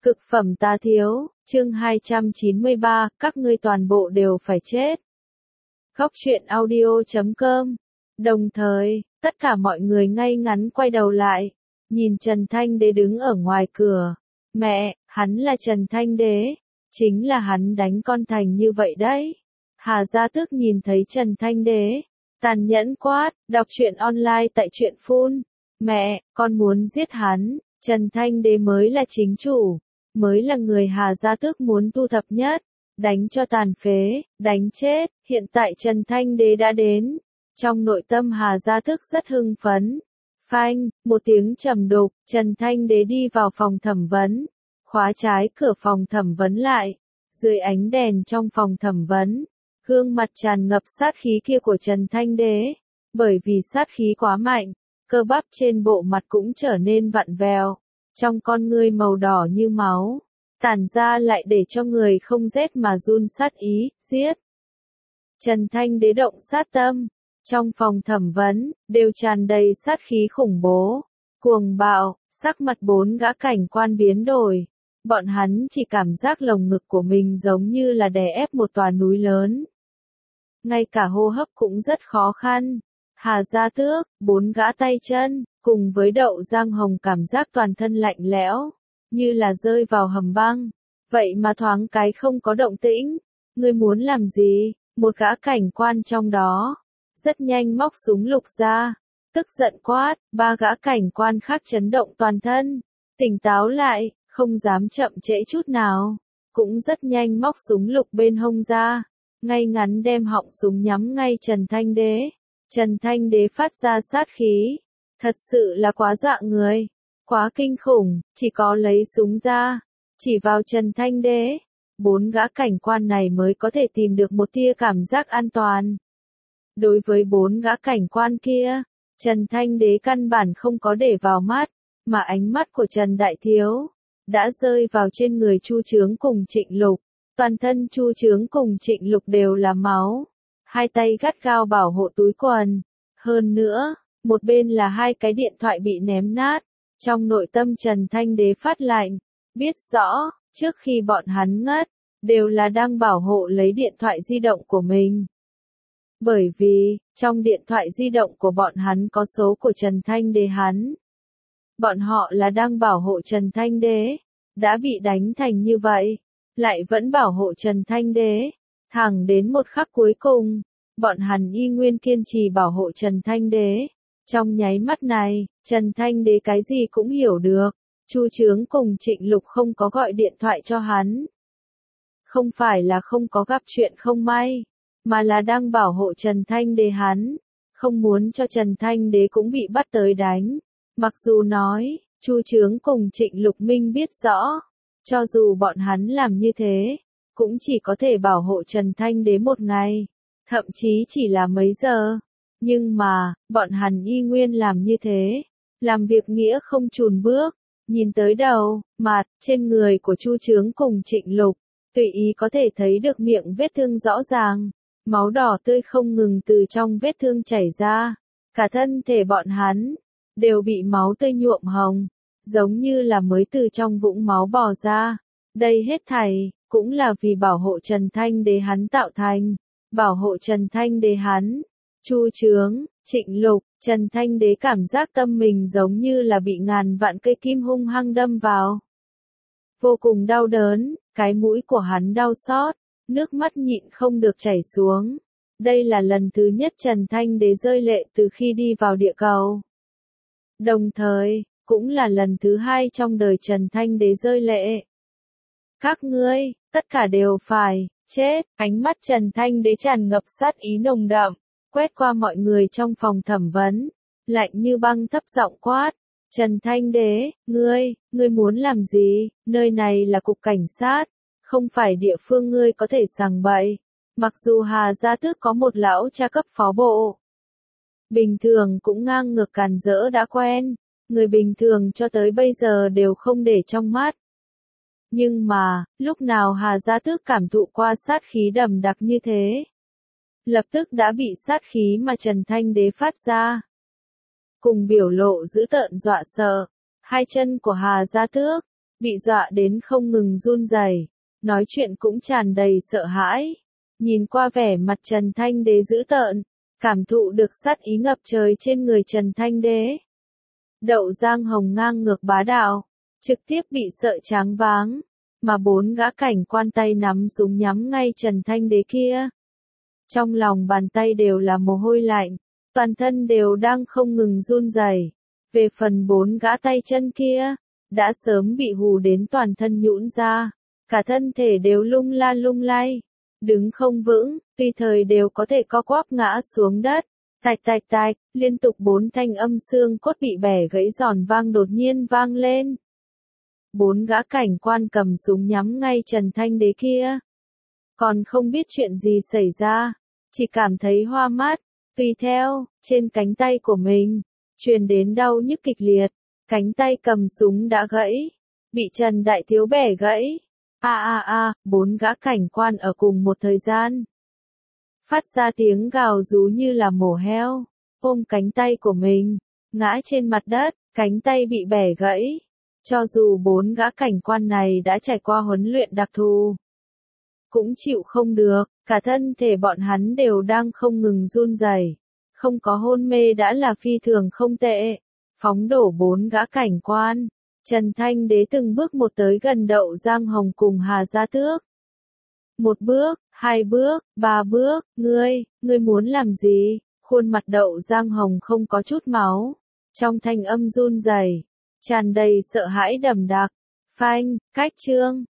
Cực phẩm tá thiếu, chương 293, các ngươi toàn bộ đều phải chết. Góc truyện audio.com. Đồng thời, tất cả mọi người ngay ngắn quay đầu lại, nhìn Trần Thanh Đế đứng ở ngoài cửa. Mẹ, hắn là Trần Thanh Đế, chính là hắn đánh con Thành như vậy đấy. Hà Gia Tước nhìn thấy Trần Thanh Đế, tàn nhẫn quát, đọc truyện online tại truyện phun. Mẹ, con muốn giết hắn, Trần Thanh Đế mới là chính chủ, mới là người Hà Gia Tước muốn thu thập nhất, đánh cho tàn phế, đánh chết. Hiện tại Trần Thanh Đế đã đến, trong nội tâm Hà Gia Tước rất hưng phấn. Phanh, một tiếng trầm đục, Trần Thanh Đế đi vào phòng thẩm vấn, khóa trái cửa phòng thẩm vấn lại, dưới ánh đèn trong phòng thẩm vấn, gương mặt tràn ngập sát khí kia của Trần Thanh Đế, bởi vì sát khí quá mạnh, cơ bắp trên bộ mặt cũng trở nên vặn vẹo, trong con ngươi màu đỏ như máu, tản ra lại để cho người không rét mà run sát ý, giết. Trần Thanh Đế động sát tâm, trong phòng thẩm vấn, đều tràn đầy sát khí khủng bố, cuồng bạo, sắc mặt bốn gã cảnh quan biến đổi. Bọn hắn chỉ cảm giác lồng ngực của mình giống như là đè ép một tòa núi lớn. Ngay cả hô hấp cũng rất khó khăn. Hà Gia Tước, bốn gã tay chân, cùng với Đậu Giang Hồng cảm giác toàn thân lạnh lẽo, như là rơi vào hầm băng. Vậy mà thoáng cái không có động tĩnh. Ngươi muốn làm gì? Một gã cảnh quan trong đó, rất nhanh móc súng lục ra, tức giận quát. Ba gã cảnh quan khác chấn động toàn thân, tỉnh táo lại, không dám chậm trễ chút nào, cũng rất nhanh móc súng lục bên hông ra, ngay ngắn đem họng súng nhắm ngay Trần Thanh Đế. Trần Thanh Đế phát ra sát khí, thật sự là quá dọa người, quá kinh khủng, chỉ có lấy súng ra, chỉ vào Trần Thanh Đế, bốn gã cảnh quan này mới có thể tìm được một tia cảm giác an toàn. Đối với bốn gã cảnh quan kia, Trần Thanh Đế căn bản không có để vào mắt, mà ánh mắt của Trần Đại Thiếu đã rơi vào trên người Chu Chướng cùng Trịnh Lục. Toàn thân Chu Chướng cùng Trịnh Lục đều là máu, hai tay gắt gao bảo hộ túi quần. Hơn nữa, một bên là hai cái điện thoại bị ném nát. Trong nội tâm Trần Thanh Đế phát lạnh, biết rõ, trước khi bọn hắn ngất, đều là đang bảo hộ lấy điện thoại di động của mình. Bởi vì, trong điện thoại di động của bọn hắn có số của Trần Thanh Đế hắn. Bọn họ là đang bảo hộ Trần Thanh Đế, đã bị đánh thành như vậy, lại vẫn bảo hộ Trần Thanh Đế, thẳng đến một khắc cuối cùng, bọn hắn y nguyên kiên trì bảo hộ Trần Thanh Đế. Trong nháy mắt này, Trần Thanh Đế cái gì cũng hiểu được, Chu Chướng cùng Trịnh Lục không có gọi điện thoại cho hắn. Không phải là không có gặp chuyện không may, mà là đang bảo hộ Trần Thanh Đế hắn, không muốn cho Trần Thanh Đế cũng bị bắt tới đánh. Mặc dù nói, Chu Chướng cùng Trịnh Lục Minh biết rõ, cho dù bọn hắn làm như thế, cũng chỉ có thể bảo hộ Trần Thanh Đế một ngày, thậm chí chỉ là mấy giờ. Nhưng mà, bọn hắn y nguyên làm như thế, làm việc nghĩa không chùn bước, nhìn tới đầu, mặt, trên người của Chu Chướng cùng Trịnh Lục, tùy ý có thể thấy được miệng vết thương rõ ràng, máu đỏ tươi không ngừng từ trong vết thương chảy ra, cả thân thể bọn hắn đều bị máu tươi nhuộm hồng, giống như là mới từ trong vũng máu bò ra. Đây hết thảy cũng là vì bảo hộ Trần Thanh Đế hắn tạo thành, bảo hộ Trần Thanh Đế hắn. Chu Chướng, Trịnh Lục, Trần Thanh Đế cảm giác tâm mình giống như là bị ngàn vạn cây kim hung hăng đâm vào. Vô cùng đau đớn, cái mũi của hắn đau xót, nước mắt nhịn không được chảy xuống. Đây là lần thứ nhất Trần Thanh Đế rơi lệ từ khi đi vào địa cầu. Đồng thời, cũng là lần thứ hai trong đời Trần Thanh Đế rơi lệ. Các ngươi, tất cả đều phải chết. Ánh mắt Trần Thanh Đế tràn ngập sát ý nồng đậm, quét qua mọi người trong phòng thẩm vấn, lạnh như băng thấp giọng quát. Trần Thanh Đế, ngươi muốn làm gì? Nơi này là cục cảnh sát, không phải địa phương ngươi có thể sằng bậy. Mặc dù Hà Gia Tước có một lão cha cấp phó bộ, bình thường cũng ngang ngược càn rỡ đã quen, người bình thường cho tới bây giờ đều không để trong mắt. Nhưng mà, lúc nào Hà Gia Tước cảm thụ qua sát khí đậm đặc như thế, lập tức đã bị sát khí mà Trần Thanh Đế phát ra, cùng biểu lộ dữ tợn dọa sợ, hai chân của Hà Gia Tước bị dọa đến không ngừng run rẩy, nói chuyện cũng tràn đầy sợ hãi. Nhìn qua vẻ mặt Trần Thanh Đế dữ tợn, cảm thụ được sát ý ngập trời trên người Trần Thanh Đế. Đậu Giang Hồng ngang ngược bá đạo, trực tiếp bị sợ choáng váng, mà 4 gã cảnh quan tay nắm súng nhắm ngay Trần Thanh Đế kia. Trong lòng bàn tay đều là mồ hôi lạnh, toàn thân đều đang không ngừng run rẩy. Về phần 4 gã tay chân kia, đã sớm bị hù đến toàn thân nhũn ra, cả thân thể đều lung la lung lay, đứng không vững, tùy thời đều có thể co quắp ngã xuống đất. Tạch tạch tạch, liên tục 4 thanh âm xương cốt bị bẻ gãy giòn vang đột nhiên vang lên. 4 gã cảnh quan cầm súng nhắm ngay Trần Thanh Đế kia. Còn không biết chuyện gì xảy ra, chỉ cảm thấy hoa mắt, tùy theo, trên cánh tay của mình, truyền đến đau nhức kịch liệt, cánh tay cầm súng đã gãy, bị Trần Đại Thiếu bẻ gãy. 4 gã cảnh quan ở cùng một thời gian. Phát ra tiếng gào rú như là mổ heo, ôm cánh tay của mình, ngã trên mặt đất, cánh tay bị bẻ gãy. Cho dù 4 gã cảnh quan này đã trải qua huấn luyện đặc thù, cũng chịu không được, cả thân thể bọn hắn đều đang không ngừng run rẩy, không có hôn mê đã là phi thường không tệ. Phóng đổ 4 gã cảnh quan, Trần Thanh Đế từng bước một tới gần Đậu Giang Hồng cùng Hà Gia Tước. 1 bước, 2 bước, 3 bước, ngươi muốn làm gì? Khuôn mặt Đậu Giang Hồng không có chút máu, trong thanh âm run rẩy, tràn đầy sợ hãi đậm đặc. Phanh, cách trương,